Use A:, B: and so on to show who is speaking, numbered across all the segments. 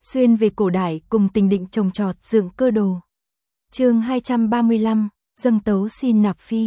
A: xuyên về cổ đại cùng Tình Định trồng trọt dựng cơ đồ. Chương 235, dâng tấu xin nạp phi.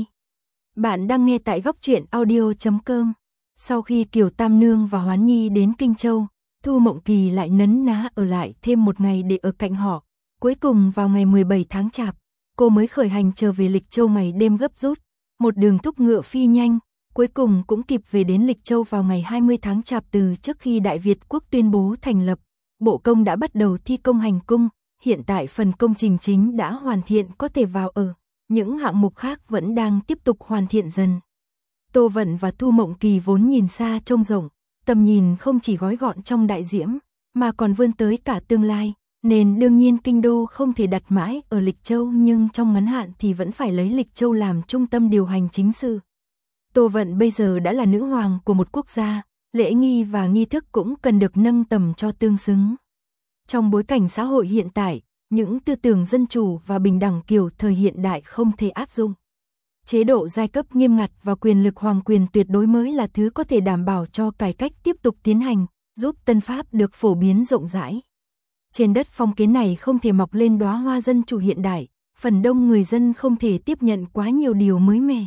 A: Bạn đang nghe tại góc truyện audio.com. Sau khi Kiều Tam Nương và Hoán Nhi đến Kinh Châu, Thu Mộng Kỳ lại nấn ná ở lại thêm một ngày để ở cạnh họ. Cuối cùng vào ngày 17 tháng Chạp, cô mới khởi hành trở về Lịch Châu ngày đêm gấp rút, một đường thúc ngựa phi nhanh, cuối cùng cũng kịp về đến Lịch Châu vào ngày 20 tháng Chạp. Từ trước khi Đại Việt quốc tuyên bố thành lập, Bộ Công đã bắt đầu thi công hành cung, hiện tại phần công trình chính đã hoàn thiện có thể vào ở, những hạng mục khác vẫn đang tiếp tục hoàn thiện dần. Tô Vận và Thu Mộng Kỳ vốn nhìn xa trông rộng, tầm nhìn không chỉ gói gọn trong đại diễm, mà còn vươn tới cả tương lai, nên đương nhiên kinh đô không thể đặt mãi ở Lịch Châu, nhưng trong ngắn hạn thì vẫn phải lấy Lịch Châu làm trung tâm điều hành chính sự. Tô Vận bây giờ đã là nữ hoàng của một quốc gia, lễ nghi và nghi thức cũng cần được nâng tầm cho tương xứng. Trong bối cảnh xã hội hiện tại, những tư tưởng dân chủ và bình đẳng kiểu thời hiện đại không thể áp dụng. Chế độ giai cấp nghiêm ngặt và quyền lực hoàng quyền tuyệt đối mới là thứ có thể đảm bảo cho cải cách tiếp tục tiến hành, giúp Tân Pháp được phổ biến rộng rãi. Trên đất phong kiến này không thể mọc lên đóa hoa dân chủ hiện đại, phần đông người dân không thể tiếp nhận quá nhiều điều mới mẻ.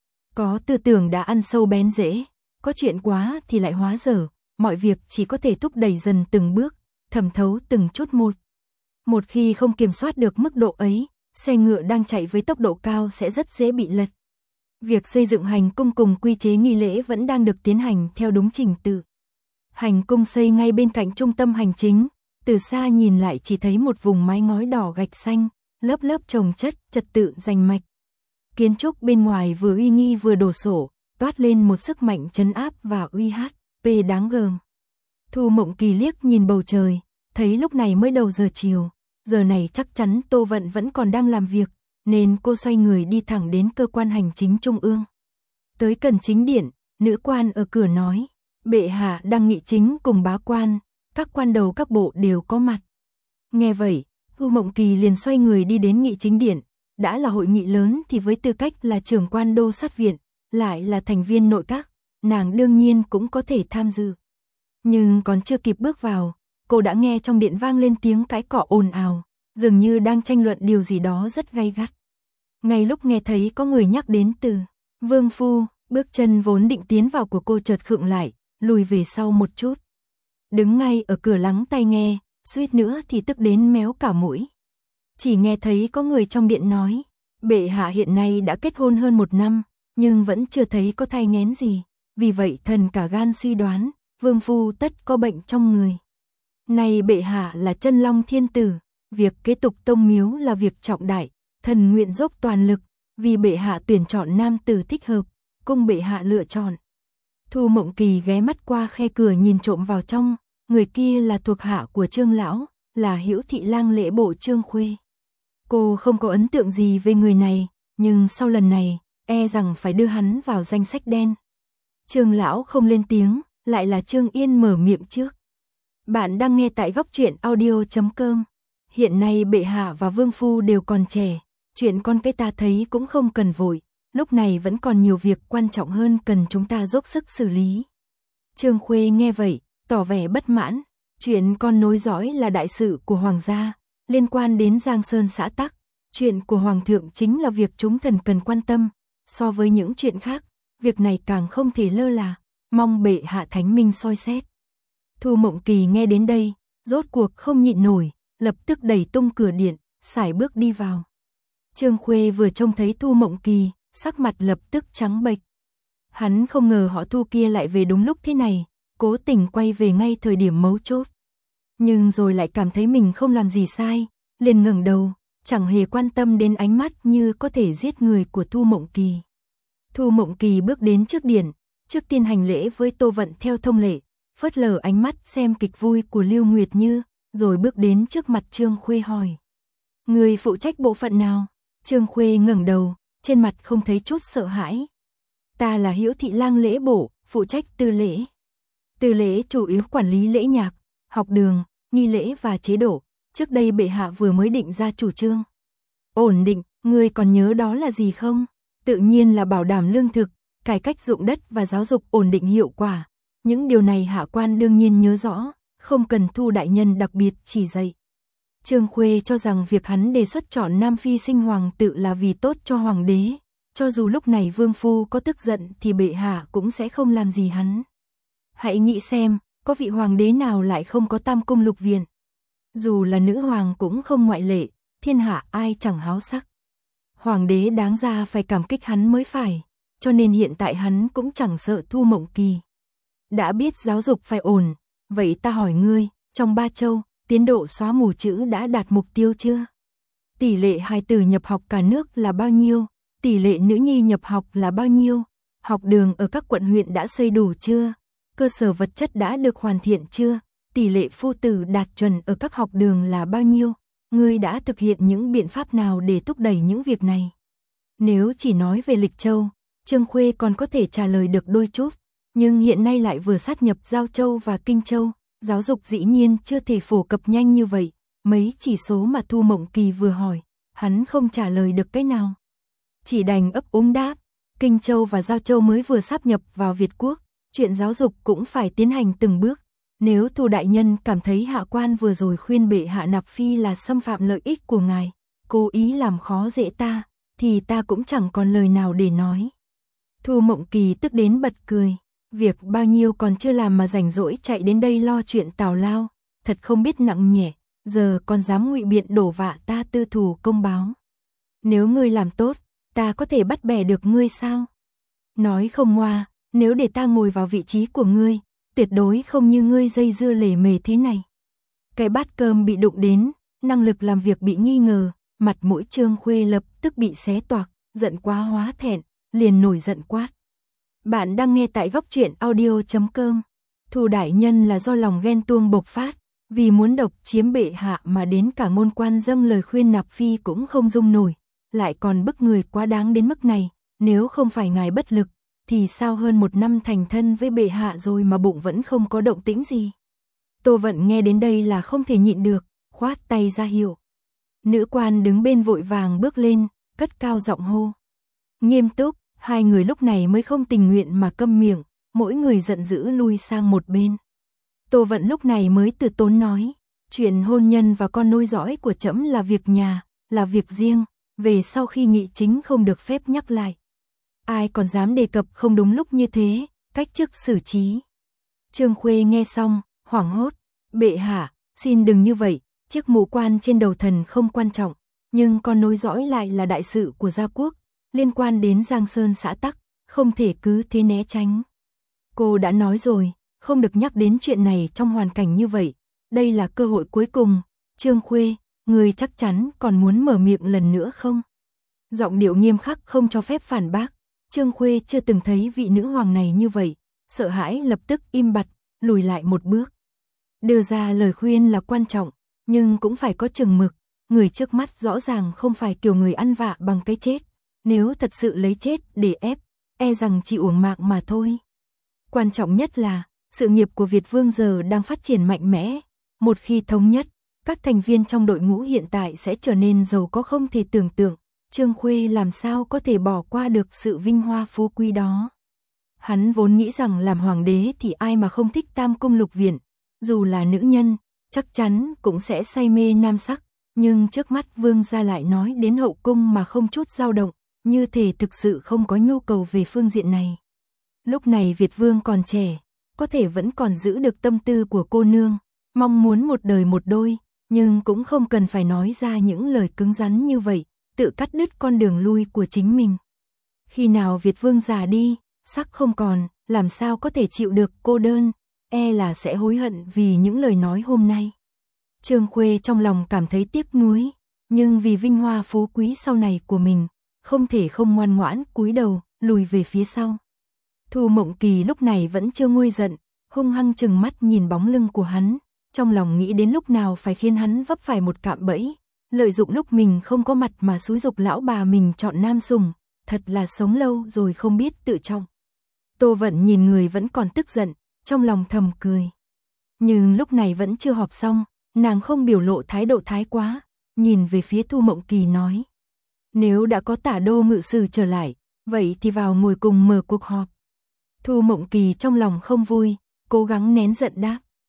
A: Có tư tưởng đã ăn sâu bén rễ, có chuyện quá thì lại hóa dở, mọi việc chỉ có thể thúc đẩy dần từng bước, thẩm thấu từng chút một. Một khi không kiểm soát được mức độ ấy, xe ngựa đang chạy với tốc độ cao sẽ rất dễ bị lật. Việc xây dựng hành cung cùng quy chế nghi lễ vẫn đang được tiến hành theo đúng trình tự. Hành cung xây ngay bên cạnh trung tâm hành chính, từ xa nhìn lại chỉ thấy một vùng mái ngói đỏ gạch xanh, lớp lớp chồng chất, trật tự rành mạch. Kiến trúc bên ngoài vừa uy nghi vừa đồ sộ, toát lên một sức mạnh trấn áp và uy hát, đáng gờm. Thu Mộng Kỳ liếc nhìn bầu trời, thấy lúc này mới đầu giờ chiều, giờ này chắc chắn Tô Vận vẫn còn đang làm việc, nên cô xoay người đi thẳng đến cơ quan hành chính trung ương. Tới cần chính điện, nữ quan ở cửa nói, bệ hạ đang nghị chính cùng bá quan, các quan đầu các bộ đều có mặt. Nghe vậy, Thu Mộng Kỳ liền xoay người đi đến nghị chính điện, đã là hội nghị lớn thì với tư cách là trưởng quan đô sát viện, lại là thành viên nội các, nàng đương nhiên cũng có thể tham dự. Nhưng còn chưa kịp bước vào, cô đã nghe trong điện vang lên tiếng cãi cọ ồn ào, dường như đang tranh luận điều gì đó rất gay gắt. Ngay lúc nghe thấy có người nhắc đến từ Vương Phu, bước chân vốn định tiến vào của cô chợt khựng lại, lùi về sau một chút. Đứng ngay ở cửa lắng tai nghe, suýt nữa thì tức đến méo cả mũi. Chỉ nghe thấy có người trong điện nói, bệ hạ hiện nay đã kết hôn hơn 1 năm, nhưng vẫn chưa thấy có thai nghén gì, vì vậy thần cả gan suy đoán, Vương Phu tất có bệnh trong người. Này bệ hạ là chân long thiên tử, việc kế tục tông miếu là việc trọng đại, thần nguyện dốc toàn lực, vì bệ hạ tuyển chọn nam tử thích hợp, cung bệ hạ lựa chọn. Thu Mộng Kỳ ghé mắt qua khe cửa nhìn trộm vào trong, người kia là thuộc hạ của Trương lão, là Hữu Thị Lang lễ bộ Trương Khuê. Cô không có ấn tượng gì về người này, nhưng sau lần này, e rằng phải đưa hắn vào danh sách đen. Trương lão không lên tiếng, lại là Trương Yên mở miệng trước. Bạn đang nghe tại góc truyện audio.com. Hiện nay bệ hạ và Vương Phu đều còn trẻ, chuyện con cái ta thấy cũng không cần vội, lúc này vẫn còn nhiều việc quan trọng hơn cần chúng ta dốc sức xử lý. Trương Khuê nghe vậy, tỏ vẻ bất mãn, chuyện con nối dõi là đại sự của hoàng gia, liên quan đến Giang Sơn xã tắc, chuyện của hoàng thượng chính là việc chúng thần cần quan tâm, so với những chuyện khác, việc này càng không thể lơ là, mong bệ hạ thánh minh soi xét. Thu Mộng Kỳ nghe đến đây, rốt cuộc không nhịn nổi, lập tức đẩy tung cửa điện, sải bước đi vào. Trương Khuê vừa trông thấy Thu Mộng Kỳ, sắc mặt lập tức trắng bệch. Hắn không ngờ họ Thu kia lại về đúng lúc thế này, cố tình quay về ngay thời điểm mấu chốt. Nhưng rồi lại cảm thấy mình không làm gì sai, liền ngẩng đầu, chẳng hề quan tâm đến ánh mắt như có thể giết người của Thu Mộng Kỳ. Thu Mộng Kỳ bước đến trước điện, trước tiên hành lễ với Tô Vận theo thông lệ, phớt lờ ánh mắt xem kịch vui của Lưu Nguyệt Như, rồi bước đến trước mặt Trương Khuê hỏi. Người phụ trách bộ phận nào? Trương Khuê ngẩng đầu, trên mặt không thấy chút sợ hãi. Ta là Hữu Thị Lang lễ bộ, phụ trách tư lễ. Tư lễ chủ yếu quản lý lễ nhạc, học đường, nghi lễ và chế độ. Trước đây bệ hạ vừa mới định ra chủ trương. Ổn định, người còn nhớ đó là gì không? Tự nhiên là bảo đảm lương thực, cải cách dụng đất và giáo dục ổn định hiệu quả. Những điều này hạ quan đương nhiên nhớ rõ, không cần Thu đại nhân đặc biệt chỉ dạy. Trương Khuê cho rằng việc hắn đề xuất chọn Nam Phi sinh hoàng tự là vì tốt cho hoàng đế, cho dù lúc này vương phu có tức giận thì bệ hạ cũng sẽ không làm gì hắn. Hãy nghĩ xem, có vị hoàng đế nào lại không có tam cung lục viện? Dù là nữ hoàng cũng không ngoại lệ, thiên hạ ai chẳng háo sắc. Hoàng đế đáng ra phải cảm kích hắn mới phải, cho nên hiện tại hắn cũng chẳng sợ Thu Mộng Kỳ. Đã biết giáo dục phải ổn, vậy ta hỏi ngươi, trong 3 châu, tiến độ xóa mù chữ đã đạt mục tiêu chưa? Tỷ lệ hài tử nhập học cả nước là bao nhiêu? Tỷ lệ nữ nhi nhập học là bao nhiêu? Học đường ở các quận huyện đã xây đủ chưa? Cơ sở vật chất đã được hoàn thiện chưa? Tỷ lệ phu tử đạt chuẩn ở các học đường là bao nhiêu? Ngươi đã thực hiện những biện pháp nào để thúc đẩy những việc này? Nếu chỉ nói về Lịch Châu, Trương Khuê còn có thể trả lời được đôi chút, nhưng hiện nay lại vừa sát nhập Giao Châu và Kinh Châu, giáo dục dĩ nhiên chưa thể phổ cập nhanh như vậy, mấy chỉ số mà Thu Mộng Kỳ vừa hỏi, hắn không trả lời được cái nào. Chỉ đành ấp úng đáp, Kinh Châu và Giao Châu mới vừa sáp nhập vào Việt Quốc, chuyện giáo dục cũng phải tiến hành từng bước. Nếu Thu đại nhân cảm thấy hạ quan vừa rồi khuyên bệ hạ nạp phi là xâm phạm lợi ích của ngài, cố ý làm khó dễ ta, thì ta cũng chẳng còn lời nào để nói. Thu Mộng Kỳ tức đến bật cười, việc bao nhiêu còn chưa làm mà rảnh rỗi chạy đến đây lo chuyện tào lao, thật không biết nặng nhẹ, giờ còn dám ngụy biện đổ vạ ta tư thù công báo. Nếu ngươi làm tốt, ta có thể bắt bẻ được ngươi sao? Nói không ngoa, nếu để ta ngồi vào vị trí của ngươi, tuyệt đối không như ngươi dây dưa lề mề thế này. Cái bát cơm bị đụng đến, năng lực làm việc bị nghi ngờ, mặt mũi Trương Khuê lập tức bị xé toạc, giận quá hóa thẹn, liền nổi giận quát. Bạn đang nghe tại góc truyện audio.com. Thu đại nhân là do lòng ghen tuông bộc phát, vì muốn độc chiếm bệ hạ mà đến cả ngôn quan dâng lời khuyên nạp phi cũng không dung nổi, lại còn bức người quá đáng đến mức này, nếu không phải ngài bất lực, thì sao hơn 1 năm thành thân với bệ hạ rồi mà bụng vẫn không có động tĩnh gì. Tô Vận nghe đến đây là không thể nhịn được, khoát tay ra hiệu. Nữ quan đứng bên vội vàng bước lên, cất cao giọng hô. Nghiêm túc, hai người lúc này mới không tình nguyện mà câm miệng, mỗi người giận dữ lui sang một bên. Tô Vận lúc này mới từ tốn nói, chuyện hôn nhân và con nối dõi của trẫm là việc nhà, là việc riêng, về sau khi nghị chính không được phép nhắc lại. Ai còn dám đề cập không đúng lúc như thế, cách chức xử trí. Trương Khuê nghe xong, hoảng hốt, bệ hạ, xin đừng như vậy, chiếc mũ quan trên đầu thần không quan trọng, nhưng con nối dõi lại là đại sự của gia quốc, liên quan đến Giang Sơn xã tắc, không thể cứ thế né tránh. Cô đã nói rồi, không được nhắc đến chuyện này trong hoàn cảnh như vậy, đây là cơ hội cuối cùng. Trương Khuê, người chắc chắn còn muốn mở miệng lần nữa không? Giọng điệu nghiêm khắc không cho phép phản bác. Trương Khuê chưa từng thấy vị nữ hoàng này như vậy, sợ hãi lập tức im bặt, lùi lại một bước. Đưa ra lời khuyên là quan trọng, nhưng cũng phải có chừng mực, người trước mắt rõ ràng không phải kiểu người ăn vạ bằng cái chết, nếu thật sự lấy chết để ép, e rằng chỉ uổng mạng mà thôi. Quan trọng nhất là, sự nghiệp của Việt Vương giờ đang phát triển mạnh mẽ, một khi thống nhất, các thành viên trong đội ngũ hiện tại sẽ trở nên giàu có không thể tưởng tượng. Trương Khuê làm sao có thể bỏ qua được sự vinh hoa phú quý đó. Hắn vốn nghĩ rằng làm hoàng đế thì ai mà không thích tam cung lục viện, dù là nữ nhân, chắc chắn cũng sẽ say mê nam sắc, nhưng trước mắt vương gia lại nói đến hậu cung mà không chút dao động, như thể thực sự không có nhu cầu về phương diện này. Lúc này Việt Vương còn trẻ, có thể vẫn còn giữ được tâm tư của cô nương, mong muốn một đời một đôi, nhưng cũng không cần phải nói ra những lời cứng rắn như vậy, tự cắt đứt con đường lui của chính mình. Khi nào Việt Vương già đi, sắc không còn, làm sao có thể chịu được cô đơn, e là sẽ hối hận vì những lời nói hôm nay. Trương Khuê trong lòng cảm thấy tiếc nuối, nhưng vì vinh hoa phú quý sau này của mình, không thể không ngoan ngoãn cúi đầu, lùi về phía sau. Thu Mộng Kỳ lúc này vẫn chưa nguôi giận, hung hăng trừng mắt nhìn bóng lưng của hắn, trong lòng nghĩ đến lúc nào phải khiến hắn vấp phải một cạm bẫy, lợi dụng lúc mình không có mặt mà xúi giục lão bà mình chọn nam sủng, thật là sống lâu rồi không biết tự trọng. Tô Vận nhìn người vẫn còn tức giận, trong lòng thầm cười. Nhưng lúc này vẫn chưa họp xong, nàng không biểu lộ thái độ thái quá, nhìn về phía Thu Mộng Kỳ nói. Nếu đã có Tả Đô ngự sử trở lại, vậy thì vào ngồi cùng mở cuộc họp. Thu Mộng Kỳ trong lòng không vui, cố gắng nén giận đáp.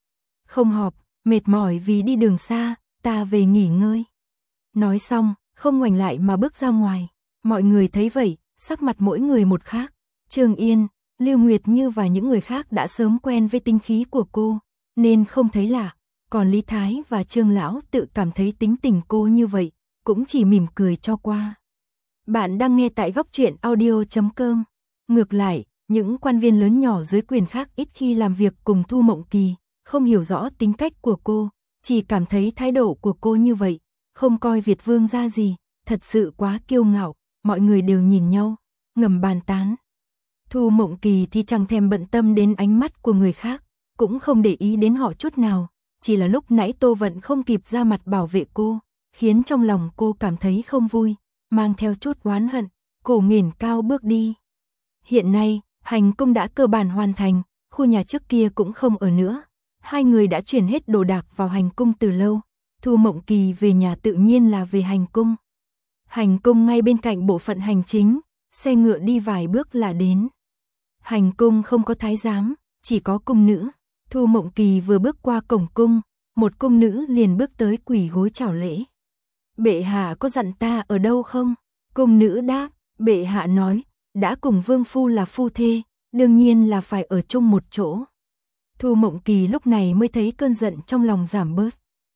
A: Không họp, mệt mỏi vì đi đường xa, ta về nghỉ ngơi. Nói xong, không ngoảnh lại mà bước ra ngoài. Mọi người thấy vậy, sắc mặt mỗi người một khác. Trương Yên, Lưu Nguyệt Như và những người khác đã sớm quen với tính khí của cô, nên không thấy lạ. Còn Lý Thái và Trương Lão tự cảm thấy tính tình cô như vậy, cũng chỉ mỉm cười cho qua. Bạn đang nghe tại góc truyện audio.com. Ngược lại, những quan viên lớn nhỏ dưới quyền khác ít khi làm việc cùng Thu Mộng Kỳ, không hiểu rõ tính cách của cô, chỉ cảm thấy thái độ của cô như vậy, không coi Việt Vương ra gì, thật sự quá kiêu ngạo, mọi người đều nhìn nhau, ngầm bàn tán. Thu Mộng Kỳ thì chẳng thèm bận tâm đến ánh mắt của người khác, cũng không để ý đến họ chút nào, chỉ là lúc nãy Tô Vận không kịp ra mặt bảo vệ cô, khiến trong lòng cô cảm thấy không vui, mang theo chút oán hận, cổ nghển cao bước đi. Hiện nay, hành cung đã cơ bản hoàn thành, khu nhà trước kia cũng không ở nữa. Hai người đã chuyển hết đồ đạc vào hành cung từ lâu. Thu Mộng Kỳ về nhà tự nhiên là về hành cung. Hành cung ngay bên cạnh bộ phận hành chính, xe ngựa đi vài bước là đến. Hành cung không có thái giám, chỉ có cung nữ. Thu Mộng Kỳ vừa bước qua cổng cung, một cung nữ liền bước tới quỳ gối chào lễ. Bệ hạ có dặn ta ở đâu không? Cung nữ đáp, bệ hạ nói, đã cùng vương phu là phu thê, đương nhiên là phải ở chung một chỗ. Thu Mộng Kỳ lúc này mới thấy cơn giận trong lòng giảm bớt.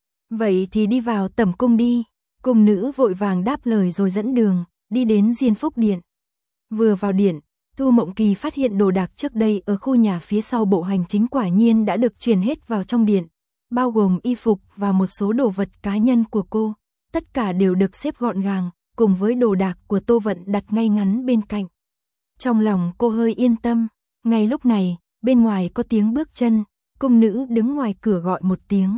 A: Vậy thì đi vào tẩm cung đi. Cung nữ vội vàng đáp lời rồi dẫn đường, đi đến Diên Phúc Điện. Vừa vào điện, Thu Mộng Kỳ phát hiện đồ đạc trước đây ở khu nhà phía sau bộ hành chính quả nhiên đã được chuyển hết vào trong điện, bao gồm y phục và một số đồ vật cá nhân của cô. Tất cả đều được xếp gọn gàng, cùng với đồ đạc của Tô Vận đặt ngay ngắn bên cạnh. Trong lòng cô hơi yên tâm, ngay lúc này, bên ngoài có tiếng bước chân, cung nữ đứng ngoài cửa gọi một tiếng.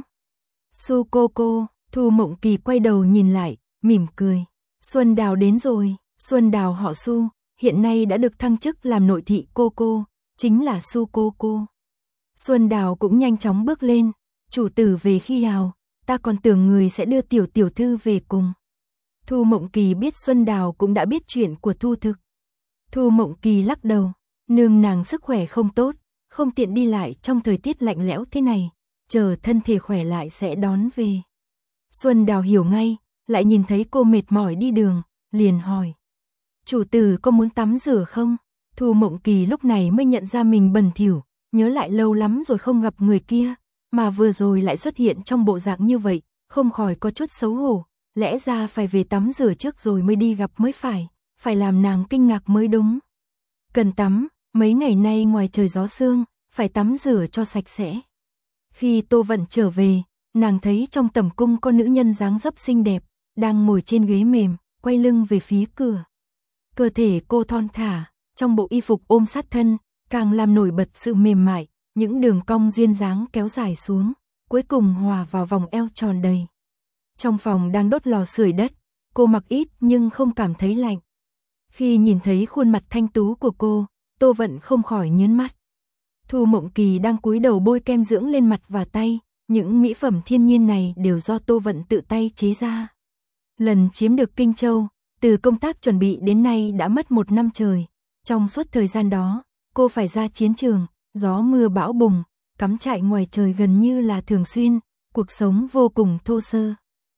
A: Su cô, Thu Mộng Kỳ quay đầu nhìn lại, mỉm cười. Xuân Đào đến rồi, Xuân Đào họ Su, hiện nay đã được thăng chức làm nội thị cô, chính là Su cô. Xuân Đào cũng nhanh chóng bước lên, chủ tử về khi nào, ta còn tưởng người sẽ đưa tiểu thư về cùng. Thu Mộng Kỳ biết Xuân Đào cũng đã biết chuyện của Thu Thực. Thu Mộng Kỳ lắc đầu, nương nàng sức khỏe không tốt, không tiện đi lại trong thời tiết lạnh lẽo thế này, chờ thân thể khỏe lại sẽ đón về. Xuân Đào hiểu ngay, lại nhìn thấy cô mệt mỏi đi đường, liền hỏi. Chủ tử có muốn tắm rửa không? Thu Mộng Kỳ lúc này mới nhận ra mình bẩn thỉu, nhớ lại lâu lắm rồi không gặp người kia, mà vừa rồi lại xuất hiện trong bộ dạng như vậy, không khỏi có chút xấu hổ, lẽ ra phải về tắm rửa trước rồi mới đi gặp mới phải làm nàng kinh ngạc mới đúng. Cần tắm, mấy ngày nay ngoài trời gió sương, phải tắm rửa cho sạch sẽ. Khi Tô Vận trở về, nàng thấy trong tẩm cung có nữ nhân dáng dấp xinh đẹp, đang ngồi trên ghế mềm, quay lưng về phía cửa. Cơ thể cô thon thả, trong bộ y phục ôm sát thân, càng làm nổi bật sự mềm mại, những đường cong duyên dáng kéo dài xuống, cuối cùng hòa vào vòng eo tròn đầy. Trong phòng đang đốt lò sưởi đất, cô mặc ít nhưng không cảm thấy lạnh. Khi nhìn thấy khuôn mặt thanh tú của cô, Tô Vận không khỏi nhớn mắt. Thu Mộng Kỳ đang cúi đầu bôi kem dưỡng lên mặt và tay, những mỹ phẩm thiên nhiên này đều do Tô Vận tự tay chế ra. Lần chiếm được Kinh Châu, từ công tác chuẩn bị đến nay đã mất 1 năm trời. Trong suốt thời gian đó, cô phải ra chiến trường, gió mưa bão bùng, cắm trại ngoài trời gần như là thường xuyên, cuộc sống vô cùng thô sơ.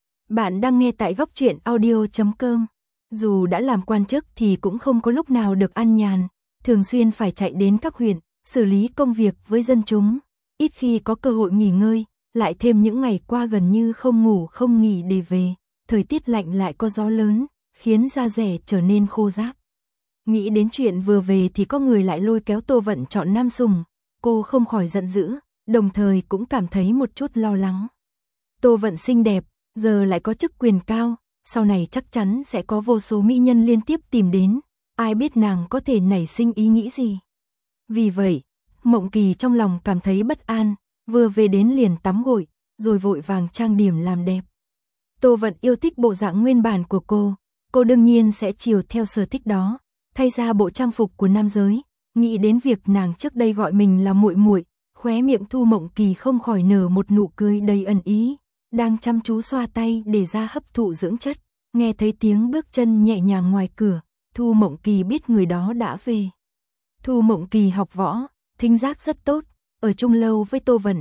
A: Bạn đang nghe tại góc truyện audio.com. Dù đã làm quan chức thì cũng không có lúc nào được an nhàn, thường xuyên phải chạy đến các huyện, xử lý công việc với dân chúng, ít khi có cơ hội nghỉ ngơi, lại thêm những ngày qua gần như không ngủ không nghỉ để về, thời tiết lạnh lại có gió lớn, khiến da rẻ trở nên khô ráp. Nghĩ đến chuyện vừa về thì có người lại lôi kéo Tô Vận chọn Nam Sùng, cô không khỏi giận dữ, đồng thời cũng cảm thấy một chút lo lắng. Tô Vận xinh đẹp, giờ lại có chức quyền cao, sau này chắc chắn sẽ có vô số mỹ nhân liên tiếp tìm đến, ai biết nàng có thể nảy sinh ý nghĩ gì. Vì vậy, Mộng Kỳ trong lòng cảm thấy bất an, vừa về đến liền tắm gội, rồi vội vàng trang điểm làm đẹp. Tô Vận yêu thích bộ dạng nguyên bản của cô đương nhiên sẽ chiều theo sở thích đó, thay ra bộ trang phục của nam giới, nghĩ đến việc nàng trước đây gọi mình là muội muội, khóe miệng Thu Mộng Kỳ không khỏi nở một nụ cười đầy ẩn ý, đang chăm chú xoa tay để ra hấp thụ dưỡng chất, nghe thấy tiếng bước chân nhẹ nhàng ngoài cửa, Thu Mộng Kỳ biết người đó đã về. Thu Mộng Kỳ học võ, thính giác rất tốt, ở chung lâu với Tô Vận,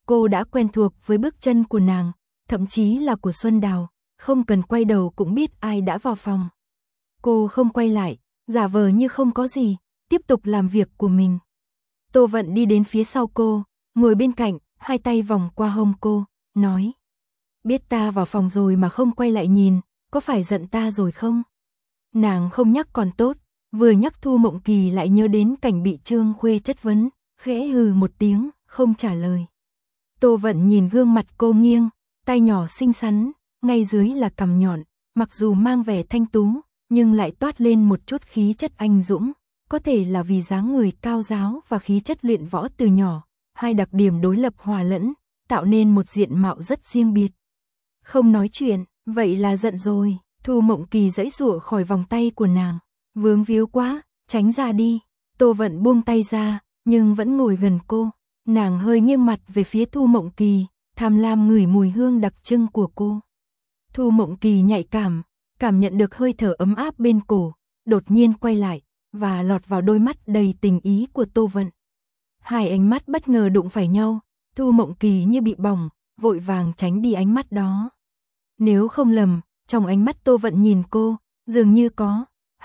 A: Cô đã quen thuộc với bước chân của nàng, thậm chí là của Xuân Đào, không cần quay đầu cũng biết ai đã vào phòng. Cô không quay lại, giả vờ như không có gì, tiếp tục làm việc của mình. Tô Vận đi đến phía sau cô, ngồi bên cạnh, hai tay vòng qua hông cô, nói. Biết ta vào phòng rồi mà không quay lại nhìn, có phải giận ta rồi không? Nàng không nhắc còn tốt, vừa nhắc Thu Mộng Kỳ lại nhớ đến cảnh bị Trương Khuê chất vấn, khẽ hừ một tiếng, không trả lời. Tô Vận nhìn gương mặt cô nghiêng, tay nhỏ xinh xắn, ngay dưới là cằm nhọn, mặc dù mang vẻ thanh tú, nhưng lại toát lên một chút khí chất anh dũng, có thể là vì dáng người cao ráo và khí chất luyện võ từ nhỏ, hai đặc điểm đối lập hòa lẫn, tạo nên một diện mạo rất riêng biệt. Không nói chuyện, vậy là giận rồi. Thu Mộng Kỳ giãy giụa khỏi vòng tay của nàng, vướng víu quá, tránh ra đi. Tô Vận buông tay ra, nhưng vẫn ngồi gần cô. Nàng hơi nghiêng mặt về phía Thu Mộng Kỳ, tham lam ngửi mùi hương đặc trưng của cô. Thu Mộng Kỳ nhạy cảm nhận được hơi thở ấm áp bên cổ, đột nhiên quay lại, và lọt vào đôi mắt đầy tình ý của Tô Vận. Hai ánh mắt bất ngờ đụng phải nhau, Thu Mộng Kỳ như bị bỏng, vội vàng tránh đi ánh mắt đó. Nếu không lầm, trong ánh mắt Tô Vận nhìn cô, dường như có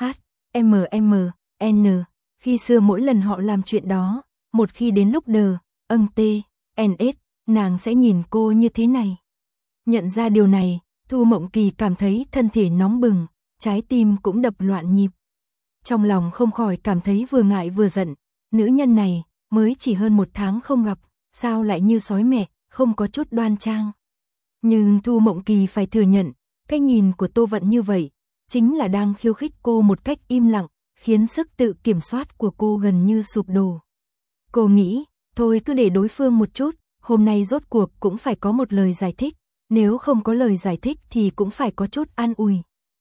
A: N. Khi xưa mỗi lần họ làm chuyện đó, một khi đến lúc NS, nàng sẽ nhìn cô như thế này. Nhận ra điều này, Thu Mộng Kỳ cảm thấy thân thể nóng bừng, trái tim cũng đập loạn nhịp. Trong lòng không khỏi cảm thấy vừa ngại vừa giận, nữ nhân này mới chỉ hơn 1 tháng không gặp, sao lại như sói mẹ, không có chút đoan trang. Nhưng Thu Mộng Kỳ phải thừa nhận, cái nhìn của Tô Vận như vậy, chính là đang khiêu khích cô một cách im lặng, khiến sức tự kiểm soát của cô gần như sụp đổ. Cô nghĩ, thôi cứ để đối phương một chút, hôm nay rốt cuộc cũng phải có một lời giải thích, nếu không có lời giải thích thì cũng phải có chút an ủi.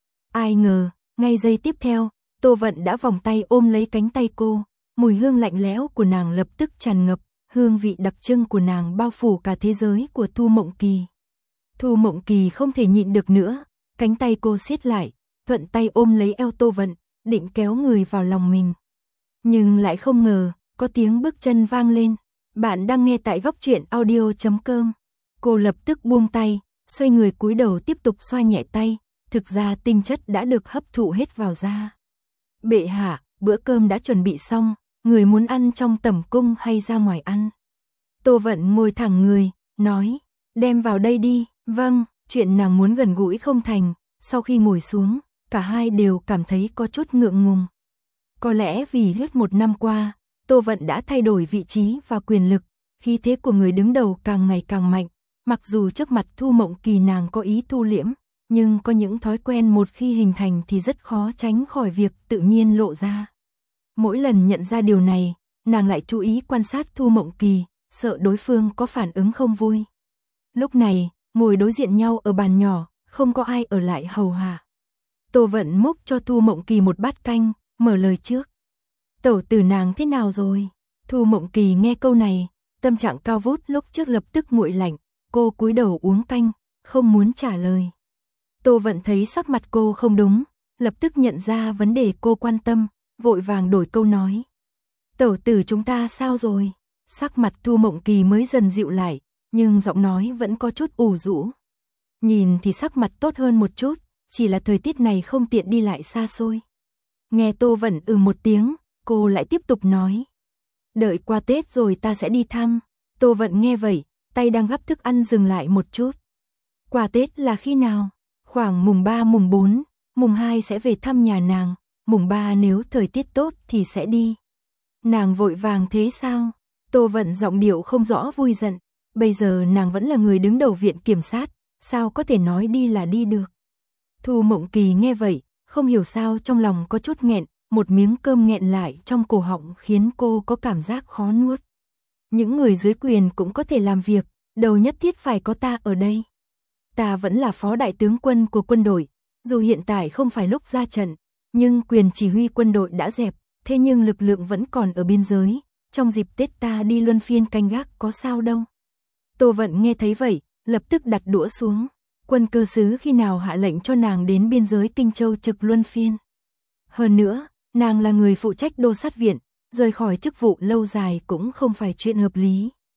A: Ai ngờ, ngay giây tiếp theo, Tô Vận đã vòng tay ôm lấy cánh tay cô, mùi hương lạnh lẽo của nàng lập tức tràn ngập, hương vị đặc trưng của nàng bao phủ cả thế giới của Thu Mộng Kỳ. Thu Mộng Kỳ không thể nhịn được nữa, cánh tay cô siết lại, thuận tay ôm lấy eo Tô Vận, định kéo người vào lòng mình. Nhưng lại không ngờ, có tiếng bước chân vang lên. Bạn đang nghe tại góc truyện audio.com. Cô lập tức buông tay, xoay người cúi đầu tiếp tục xoa nhẹ tay, thực ra tinh chất đã được hấp thụ hết vào da. Bệ hạ, bữa cơm đã chuẩn bị xong, người muốn ăn trong tẩm cung hay ra ngoài ăn? Tô Vận ngồi thẳng người, nói, đem vào đây đi. Vâng, chuyện nàng muốn gần gũi không thành, sau khi ngồi xuống, cả hai đều cảm thấy có chút ngượng ngùng. Có lẽ vì hết 1 năm qua, Tô Vận đã thay đổi vị trí và quyền lực, khí thế của người đứng đầu càng ngày càng mạnh, mặc dù trước mặt Thu Mộng Kỳ nàng có ý thu liễm, nhưng có những thói quen một khi hình thành thì rất khó tránh khỏi việc tự nhiên lộ ra. Mỗi lần nhận ra điều này, nàng lại chú ý quan sát Thu Mộng Kỳ, sợ đối phương có phản ứng không vui. Lúc này, ngồi đối diện nhau ở bàn nhỏ, không có ai ở lại hầu hạ. Tô Vận múc cho Thu Mộng Kỳ một bát canh, mở lời trước. Tẩu tử nàng thế nào rồi? Thu Mộng Kỳ nghe câu này, tâm trạng cao vút lúc trước lập tức nguội lạnh, cô cúi đầu uống canh, không muốn trả lời. Tô Vận thấy sắc mặt cô không đúng, lập tức nhận ra vấn đề cô quan tâm, vội vàng đổi câu nói. Tẩu tử chúng ta sao rồi? Sắc mặt Thu Mộng Kỳ mới dần dịu lại, nhưng giọng nói vẫn có chút ủ rũ. Nhìn thì sắc mặt tốt hơn một chút, chỉ là thời tiết này không tiện đi lại xa xôi. Nghe Tô Vận một tiếng, cô lại tiếp tục nói. Đợi qua Tết rồi ta sẽ đi thăm. Tô Vận nghe vậy, tay đang gắp thức ăn dừng lại một chút. Qua Tết là khi nào? Khoảng mùng 3 mùng 4, mùng 2 sẽ về thăm nhà nàng, mùng 3 nếu thời tiết tốt thì sẽ đi. Nàng vội vàng thế sao? Tô Vận giọng điệu không rõ vui giận, bây giờ nàng vẫn là người đứng đầu viện kiểm sát, sao có thể nói đi là đi được. Thu Mộng Kỳ nghe vậy, không hiểu sao trong lòng có chút nghẹn, một miếng cơm nghẹn lại trong cổ họng khiến cô có cảm giác khó nuốt. Những người dưới quyền cũng có thể làm việc, đâu nhất thiết phải có ta ở đây. Ta vẫn là phó đại tướng quân của quân đội, dù hiện tại không phải lúc ra trận, nhưng quyền chỉ huy quân đội đã dẹp, thế nhưng lực lượng vẫn còn ở biên giới, trong dịp Tết ta đi luân phiên canh gác có sao đâu. Tô Vận nghe thấy vậy, lập tức đặt đũa xuống. Quân cơ sứ khi nào hạ lệnh cho nàng đến biên giới Kinh Châu trực luân phiên. Hơn nữa, nàng là người phụ trách đô sát viện, rời khỏi chức vụ lâu dài cũng không phải chuyện hợp lý.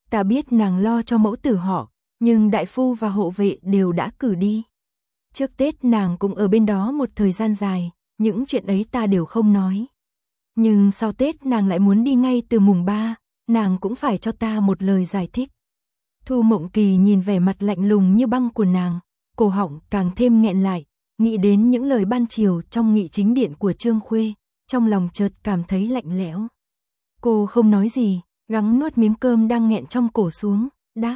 A: Ta biết nàng lo cho mẫu tử họ, nhưng đại phu và hộ vệ đều đã cử đi. Trước Tết nàng cũng ở bên đó một thời gian dài, những chuyện ấy ta đều không nói. Nhưng sau Tết nàng lại muốn đi ngay từ mùng 3, nàng cũng phải cho ta một lời giải thích. Thu Mộng Kỳ nhìn vẻ mặt lạnh lùng như băng của nàng, cổ họng càng thêm nghẹn lại, nghĩ đến những lời ban chiều trong nghị chính điện của Trương Khuê, trong lòng chợt cảm thấy lạnh lẽo. Cô không nói gì, gắng nuốt miếng cơm đang nghẹn trong cổ xuống, đáp.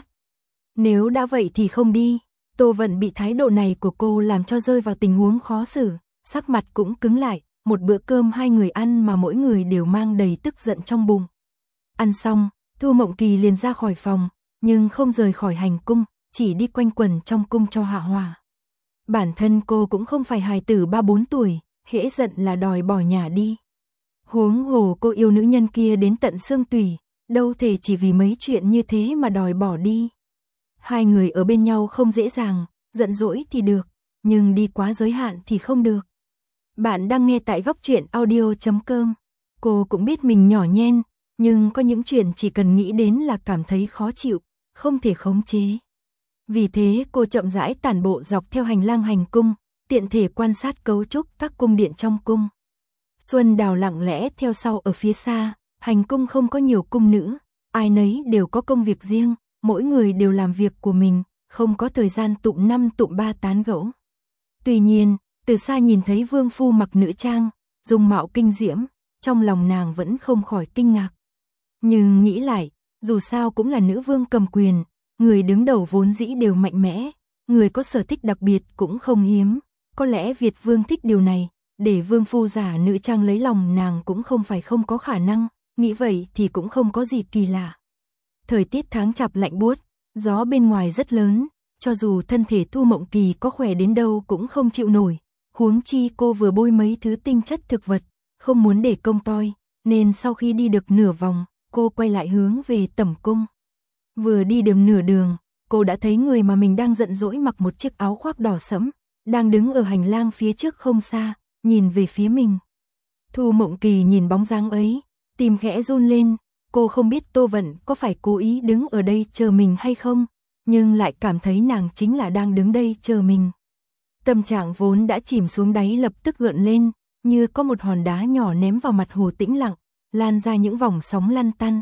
A: Nếu đã vậy thì không đi. Tô Vận bị thái độ này của cô làm cho rơi vào tình huống khó xử, sắc mặt cũng cứng lại, một bữa cơm hai người ăn mà mỗi người đều mang đầy tức giận trong bụng. Ăn xong, Thu Mộng Kỳ liền ra khỏi phòng, nhưng không rời khỏi hành cung, chỉ đi quanh quẩn trong cung cho hạ hòa. Bản thân cô cũng không phải hài tử 3-4 tuổi, hễ giận là đòi bỏ nhà đi. Huống hồ cô yêu nữ nhân kia đến tận xương tủy, đâu thể chỉ vì mấy chuyện như thế mà đòi bỏ đi. Hai người ở bên nhau không dễ dàng, giận dỗi thì được, nhưng đi quá giới hạn thì không được. Bạn đang nghe tại góc truyện audio.com. Cô cũng biết mình nhỏ nhen, nhưng có những chuyện chỉ cần nghĩ đến là cảm thấy khó chịu, không thể khống chế. Vì thế cô chậm rãi tản bộ dọc theo hành lang hành cung, tiện thể quan sát cấu trúc các cung điện trong cung. Xuân Đào lặng lẽ theo sau ở phía xa, hành cung không có nhiều cung nữ, ai nấy đều có công việc riêng, mỗi người đều làm việc của mình, không có thời gian tụm năm tụm ba tán gẫu. Tuy nhiên, từ xa nhìn thấy vương phu mặc nữ trang, dung mạo kinh diễm, trong lòng nàng vẫn không khỏi kinh ngạc. Nhưng nghĩ lại, dù sao cũng là nữ vương cầm quyền, người đứng đầu vốn dĩ đều mạnh mẽ, người có sở thích đặc biệt cũng không hiếm, có lẽ Việt vương thích điều này, để vương phu giả nữ trang lấy lòng nàng cũng không phải không có khả năng, nghĩ vậy thì cũng không có gì kỳ lạ. Thời tiết tháng chạp lạnh buốt, gió bên ngoài rất lớn, cho dù thân thể Thu Mộng Kỳ có khỏe đến đâu cũng không chịu nổi, huống chi cô vừa bôi mấy thứ tinh chất thực vật, không muốn để công toi, nên sau khi đi được nửa vòng, cô quay lại hướng về tẩm cung. Vừa đi được nửa đường, cô đã thấy người mà mình đang giận dỗi mặc một chiếc áo khoác đỏ sẫm, đang đứng ở hành lang phía trước không xa, nhìn về phía mình. Thu Mộng Kỳ nhìn bóng dáng ấy, tim khẽ run lên, cô không biết Tô Vận có phải cố ý đứng ở đây chờ mình hay không, nhưng lại cảm thấy nàng chính là đang đứng đây chờ mình. Tâm trạng vốn đã chìm xuống đáy lập tức gợn lên, như có một hòn đá nhỏ ném vào mặt hồ tĩnh lặng, lan ra những vòng sóng lăn tăn.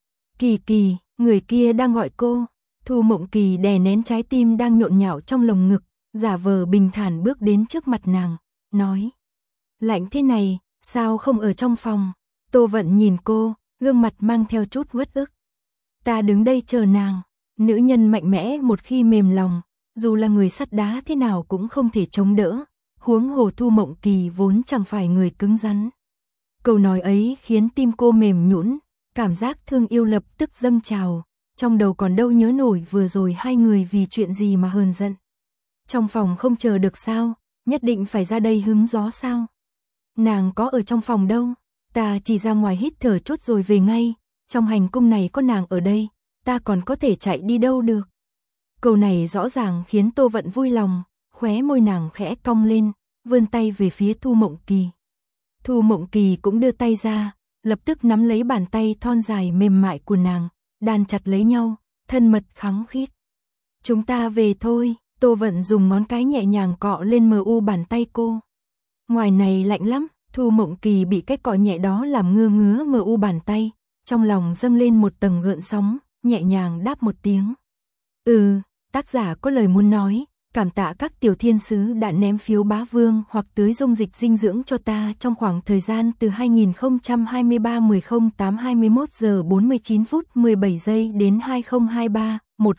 A: Kỳ Kỳ, người kia đang gọi cô. Thu Mộng Kỳ đè nén trái tim đang nhộn nhạo trong lồng ngực, giả vờ bình thản bước đến trước mặt nàng, nói. Lạnh thế này, sao không ở trong phòng? Tô Vận nhìn cô, gương mặt mang theo chút uất ức. Ta đứng đây chờ nàng. Nữ nhân mạnh mẽ một khi mềm lòng, dù là người sắt đá thế nào cũng không thể chống đỡ, huống hồ Thu Mộng Kỳ vốn chẳng phải người cứng rắn. Câu nói ấy khiến tim cô mềm nhũn, cảm giác thương yêu lập tức dâng trào, trong đầu còn đâu nhớ nổi vừa rồi hai người vì chuyện gì mà hờn giận. Trong phòng không chờ được sao, nhất định phải ra đây hứng gió sao? Nàng có ở trong phòng đâu, ta chỉ ra ngoài hít thở chút rồi về ngay, trong hành cung này có nàng ở đây, ta còn có thể chạy đi đâu được. Câu này rõ ràng khiến Tô Vận vui lòng, khóe môi nàng khẽ cong lên, vươn tay về phía Thu Mộng Kỳ. Thu Mộng Kỳ cũng đưa tay ra, lập tức nắm lấy bàn tay thon dài mềm mại của nàng, đan chặt lấy nhau, thân mật khăng khít. Chúng ta về thôi, Tô Vận dùng ngón cái nhẹ nhàng cọ lên mờ u bàn tay cô. Ngoài này lạnh lắm, Thu Mộng Kỳ bị cái cọ nhẹ đó làm ngứa ngứa mờ u bàn tay, trong lòng dâng lên một tầng gợn sóng, nhẹ nhàng đáp một tiếng. Tác giả có lời muốn nói, cảm tạ các tiểu thiên sứ đã ném phiếu bá vương hoặc tưới dung dịch dinh dưỡng cho ta trong khoảng thời gian từ 2023 10/08 21 giờ 49 phút 17 giây đến 2023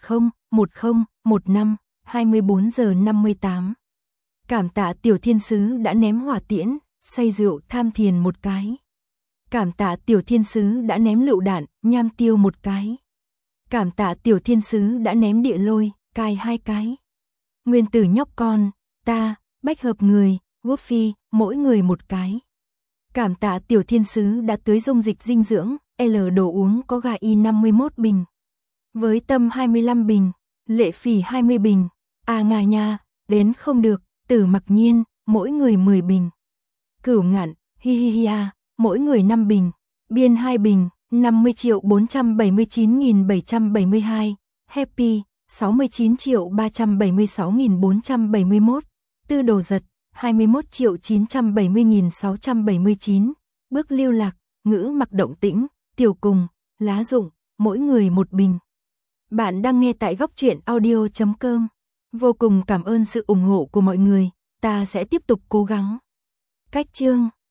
A: 10/10/15 24 giờ 58. Cảm tạ tiểu thiên sứ đã ném hỏa tiễn, say rượu tham thiền một cái. Cảm tạ tiểu thiên sứ đã ném lựu đạn, nham tiêu một cái. Cảm tạ tiểu thiên sứ đã ném địa lôi, cai 2 cái. Nguyên tử nhóc con, ta, bách hợp người, Goofy, mỗi người một cái. Cảm tạ tiểu thiên sứ đã tưới dung dịch dinh dưỡng, L đồ uống có gà y 51 bình. Với Tâm 25 bình, Lệ Phỉ 20 bình, A Nga Nha, đến không được, Tử Mặc Nhiên, mỗi người 10 bình. Cửu Ngạn, hi hi hi a, mỗi người 5 bình, Biên 2 bình, 50.479.772, Happy, 69.376.471, Tư Đồ Giật, 21.970.679, Bước Lưu Lạc, Ngữ Mặc Động Tĩnh, Tiểu Cùng, Lá Rụng, Mỗi Người Một Bình. Bạn đang nghe tại Góc Truyện Audio.com. Vô cùng cảm ơn sự ủng hộ của mọi người, ta sẽ tiếp tục cố gắng. Cách chương